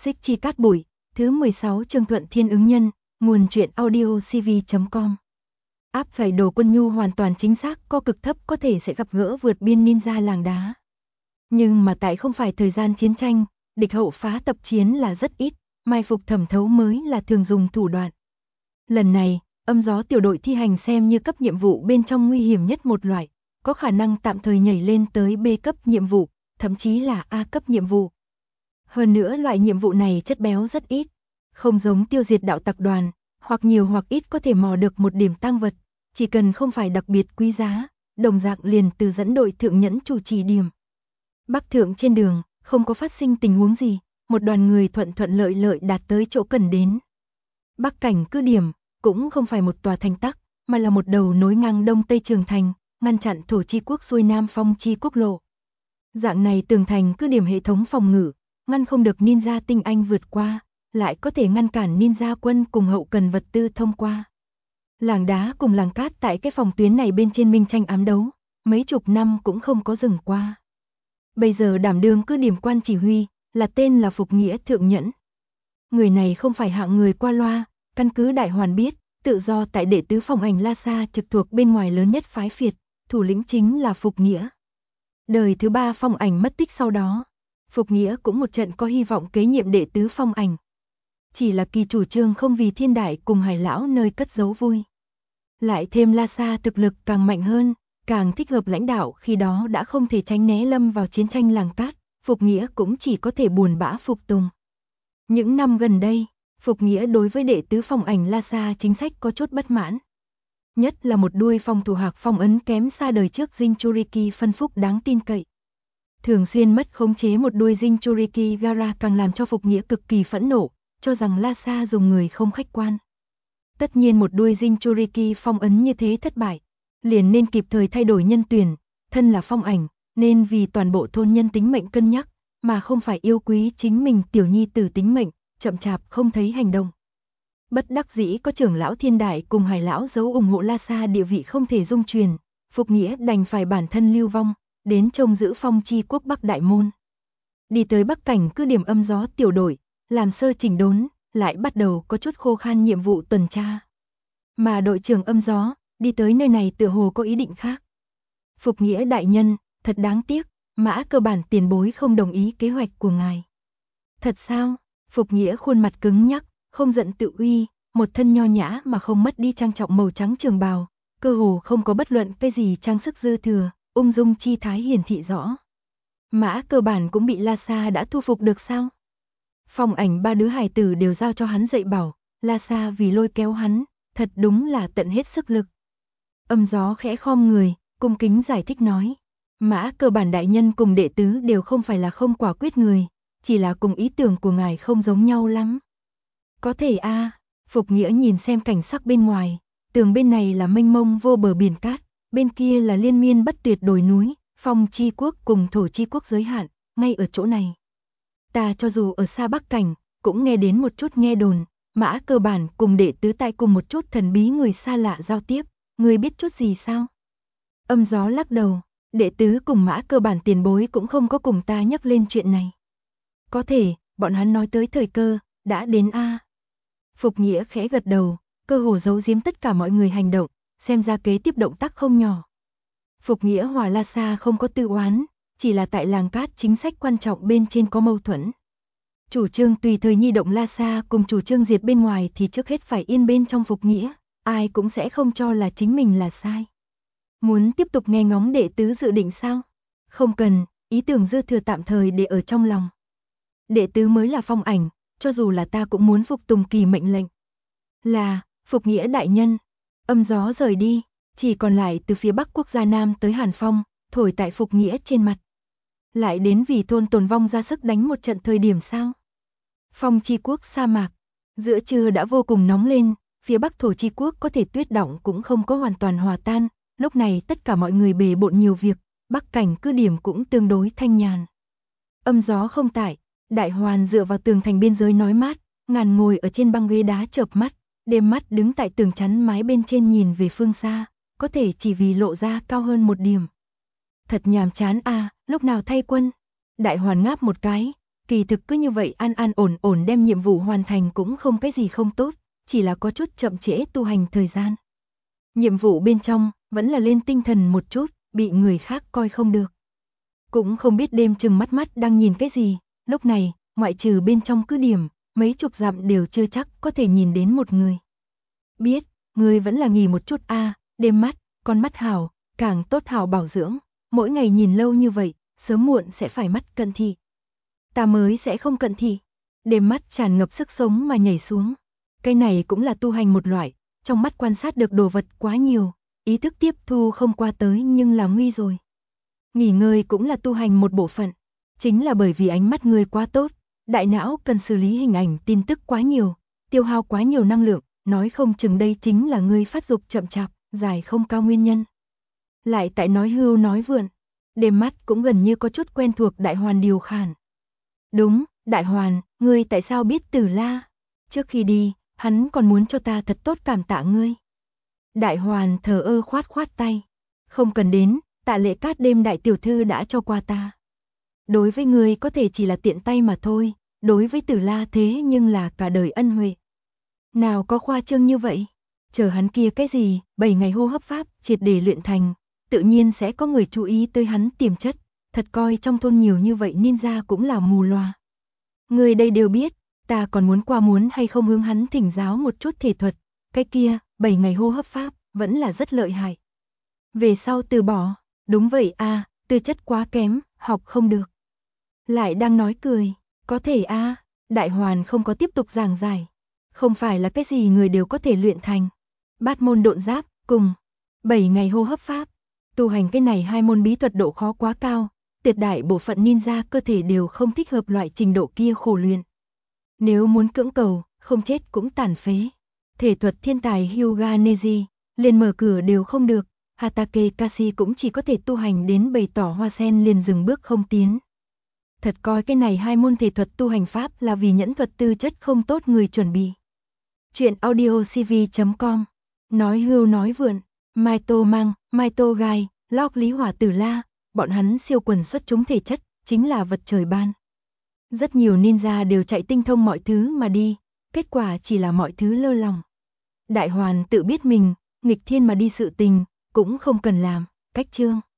Xích Chi Cát Bụi, thứ 16 chương Thuận Thiên Ứng Nhân, nguồn truyện audio cv.com. Áp phải đồ quân nhu hoàn toàn chính xác, co cực thấp có thể sẽ gặp gỡ vượt biên ninja làng đá. Nhưng mà tại không phải thời gian chiến tranh, địch hậu phá tập chiến là rất ít, mai phục thẩm thấu mới là thường dùng thủ đoạn. Lần này, âm gió tiểu đội thi hành xem như cấp nhiệm vụ bên trong nguy hiểm nhất một loại, có khả năng tạm thời nhảy lên tới B cấp nhiệm vụ, thậm chí là A cấp nhiệm vụ. Hơn nữa loại nhiệm vụ này chất béo rất ít, không giống tiêu diệt đạo tặc đoàn, hoặc nhiều hoặc ít có thể mò được một điểm tang vật, chỉ cần không phải đặc biệt quý giá, đồng dạng liền từ dẫn đội thượng nhẫn chủ trì điểm. Bắc thượng trên đường, không có phát sinh tình huống gì, một đoàn người thuận lợi lợi đạt tới chỗ cần đến. Bắc cảnh cứ điểm, cũng không phải một tòa thành tắc, mà là một đầu nối ngang đông tây trường thành, ngăn chặn thổ chi quốc xuôi nam phong chi quốc lộ. Dạng này tường thành cứ điểm hệ thống phòng ngự, ngăn không được ninja tinh anh vượt qua, lại có thể ngăn cản ninja quân cùng hậu cần vật tư thông qua. Làng đá cùng làng cát tại cái phòng tuyến này bên trên minh tranh ám đấu, mấy chục năm cũng không có dừng qua. Bây giờ đảm đương cứ điểm quan chỉ huy, là tên là Phục Nghĩa Thượng Nhẫn. Người này không phải hạng người qua loa, căn cứ Đại Hoàn biết, tự do tại đệ tứ phòng ảnh La Sa trực thuộc bên ngoài lớn nhất phái phiệt, thủ lĩnh chính là Phục Nghĩa. Đời thứ 3 phong ảnh mất tích sau đó, Phục Nghĩa cũng một trận có hy vọng kế nhiệm đệ tứ phong ảnh. Chỉ là kỳ chủ trương không vì thiên đại cùng hải lão nơi cất giấu vui. Lại thêm La Sa thực lực càng mạnh hơn, càng thích hợp lãnh đạo, khi đó đã không thể tránh né lâm vào chiến tranh làng cát, Phục Nghĩa cũng chỉ có thể buồn bã phục tùng. Những năm gần đây, Phục Nghĩa đối với đệ tứ phong ảnh La Sa chính sách có chút bất mãn. Nhất là một đuôi phong thủ hạc phong ấn kém xa đời trước Jinchuriki phân phúc đáng tin cậy. Thường xuyên mất khống chế một đuôi Jinchuriki Gara càng làm cho Phục Nghĩa cực kỳ phẫn nộ, cho rằng La Sa dùng người không khách quan. Tất nhiên một đuôi Jinchuriki phong ấn như thế thất bại, liền nên kịp thời thay đổi nhân tuyển, thân là phong ảnh, nên vì toàn bộ thôn nhân tính mệnh cân nhắc, mà không phải yêu quý chính mình tiểu nhi tử tính mệnh, chậm chạp không thấy hành động. Bất đắc dĩ có trưởng lão thiên đại cùng hải lão giấu ủng hộ La Sa địa vị không thể dung truyền, Phục Nghĩa đành phải bản thân lưu vong, đến trông giữ phong chi quốc Bắc Đại Môn. Đi tới Bắc cảnh cứ điểm âm gió tiểu đội, làm sơ chỉnh đốn, lại bắt đầu có chút khô khan nhiệm vụ tuần tra. Mà đội trưởng âm gió, đi tới nơi này tựa hồ có ý định khác. Phục Nghĩa đại nhân, thật đáng tiếc, Mã cơ bản tiền bối không đồng ý kế hoạch của ngài. Thật sao? Phục Nghĩa khuôn mặt cứng nhắc, không giận tự uy, một thân nho nhã mà không mất đi trang trọng màu trắng trường bào, cơ hồ không có bất luận cái gì trang sức dư thừa, ung dung chi thái hiển thị rõ. Mã cơ bản cũng bị La Sa đã thu phục được sao? Phong ảnh 3 đứa hài tử đều giao cho hắn dạy bảo, La Sa vì lôi kéo hắn, thật đúng là tận hết sức lực. Âm gió khẽ khom người, cung kính giải thích nói, Mã cơ bản đại nhân cùng đệ tứ đều không phải là không quả quyết người, chỉ là cùng ý tưởng của ngài không giống nhau lắm. Có thể a. Phục Nghĩa nhìn xem cảnh sắc bên ngoài, tường bên này là mênh mông vô bờ biển cát, bên kia là liên miên bất tuyệt đồi núi, phong chi quốc cùng thổ chi quốc giới hạn, ngay ở chỗ này. Ta cho dù ở xa Bắc cảnh, cũng nghe đến một chút nghe đồn, Mã cơ bản cùng đệ tứ tại cùng một chút thần bí người xa lạ giao tiếp, người biết chút gì sao? Âm gió lắc đầu, đệ tứ cùng Mã cơ bản tiền bối cũng không có cùng ta nhắc lên chuyện này. Có thể, bọn hắn nói tới thời cơ, đã đến a. Phục Nghĩa khẽ gật đầu, cơ hồ giấu giếm tất cả mọi người hành động, xem ra kế tiếp động tác không nhỏ. Phục Nghĩa hòa La Sa không có tư oán, chỉ là tại làng cát chính sách quan trọng bên trên có mâu thuẫn. Chủ trương tùy thời nhi động La Sa cùng chủ trương diệt bên ngoài thì trước hết phải yên bên trong Phục Nghĩa, ai cũng sẽ không cho là chính mình là sai. Muốn tiếp tục nghe ngóng đệ tứ dự định sao? Không cần, ý tưởng dư thừa tạm thời để ở trong lòng. Đệ tứ mới là phong ảnh, cho dù là ta cũng muốn phục tùng kỳ mệnh lệnh. Là, Phục Nghĩa đại nhân. Âm gió rời đi, chỉ còn lại từ phía bắc quốc gia Nam tới Hàn Phong, thổi tại Phục Nghĩa trên mặt. Lại đến vì thôn tồn vong ra sức đánh một trận thời điểm sao? Phong chi quốc sa mạc, giữa trưa đã vô cùng nóng lên, phía bắc thổ chi quốc có thể tuyết đọng cũng không có hoàn toàn hòa tan, lúc này tất cả mọi người bề bộn nhiều việc, Bắc cảnh cứ điểm cũng tương đối thanh nhàn. Âm gió không tại, Đại Hoàn dựa vào tường thành biên giới nói mát, ngàn ngồi ở trên băng ghế đá chợp mắt, đêm mắt đứng tại tường chắn mái bên trên nhìn về phương xa, có thể chỉ vì lộ ra cao hơn một điểm. Thật nhàm chán a, lúc nào thay quân? Đại Hoàn ngáp một cái, Kỳ thực cứ như vậy an an ổn ổn đem nhiệm vụ hoàn thành cũng không cái gì không tốt, chỉ là có chút chậm trễ tu hành thời gian. Nhiệm vụ bên trong vẫn là lên tinh thần một chút, bị người khác coi không được. Cũng không biết đêm chừng mắt mắt đang nhìn cái gì, lúc này, ngoại trừ bên trong cứ điểm, mấy chục dặm đều chưa chắc có thể nhìn đến một người. Biết, người vẫn là nghỉ một chút đêm mắt, con mắt hảo, càng tốt hảo bảo dưỡng, mỗi ngày nhìn lâu như vậy, sớm muộn sẽ phải mắt cận thị. Ta mới sẽ không cận thị. Đêm mắt tràn ngập sức sống mà nhảy xuống. Cái này cũng là tu hành một loại, trong mắt quan sát được đồ vật quá nhiều, ý thức tiếp thu không qua tới nhưng là nguy rồi. Nghỉ ngơi cũng là tu hành một bộ phận, chính là bởi vì ánh mắt người quá tốt, đại não cần xử lý hình ảnh tin tức quá nhiều, tiêu hao quá nhiều năng lượng, nói không chừng đây chính là người phát dục chậm chạp, dài không cao nguyên nhân. Lại tại nói hưu nói vượn, đêm mắt cũng gần như có chút quen thuộc Đại Hoàn điều khản. Đúng, Đại Hoàn, ngươi tại sao biết Tử La? Trước khi đi, hắn còn muốn cho ta thật tốt cảm tạ ngươi. Đại Hoàn thờ ơ khoát khoát tay. Không cần đến, Tạ Lệ Cát đêm đại tiểu thư đã cho qua ta. Đối với ngươi có thể chỉ là tiện tay mà thôi, đối với Tử La thế nhưng là cả đời ân huệ. Nào có khoa trương như vậy? Chờ hắn kia cái gì, 7 ngày hô hấp pháp, triệt để luyện thành, tự nhiên sẽ có người chú ý tới hắn tiềm chất, thật coi trong thôn nhiều như vậy ninja cũng là mù loà. Người đây đều biết, ta còn muốn hay không hướng hắn thỉnh giáo một chút thể thuật, cái kia, 7 ngày hô hấp pháp, vẫn là rất lợi hại. Về sau từ bỏ, đúng vậy tư chất quá kém, học không được. Lại đang nói cười, có thể Đại Hoàn không có tiếp tục giảng giải. Không phải là cái gì người đều có thể luyện thành. Bát môn độn giáp, cùng 7 ngày hô hấp pháp. Tu hành cái này hai môn bí thuật độ khó quá cao, tuyệt đại bộ phận ninja cơ thể đều không thích hợp loại trình độ kia khổ luyện. Nếu muốn cưỡng cầu, không chết cũng tàn phế. Thể thuật thiên tài Hyuga Neji, liền mở cửa đều không được, Hatake Kashi cũng chỉ có thể tu hành đến bày tỏ hoa sen liền dừng bước không tiến. Thật coi cái này hai môn thể thuật tu hành pháp là vì nhẫn thuật tư chất không tốt người chuẩn bị. Chuyện audiocv.com. Nói hưu nói vượn, Mai Tô Mang, Mai Tô Gai, Lóc Lý Hỏa Tử La, bọn hắn siêu quần xuất chúng thể chất, chính là vật trời ban. Rất nhiều ninja đều chạy tinh thông mọi thứ mà đi, kết quả chỉ là mọi thứ lơ lòng. Đại Hoàn tự biết mình, nghịch thiên mà đi sự tình, cũng không cần làm, cách chương.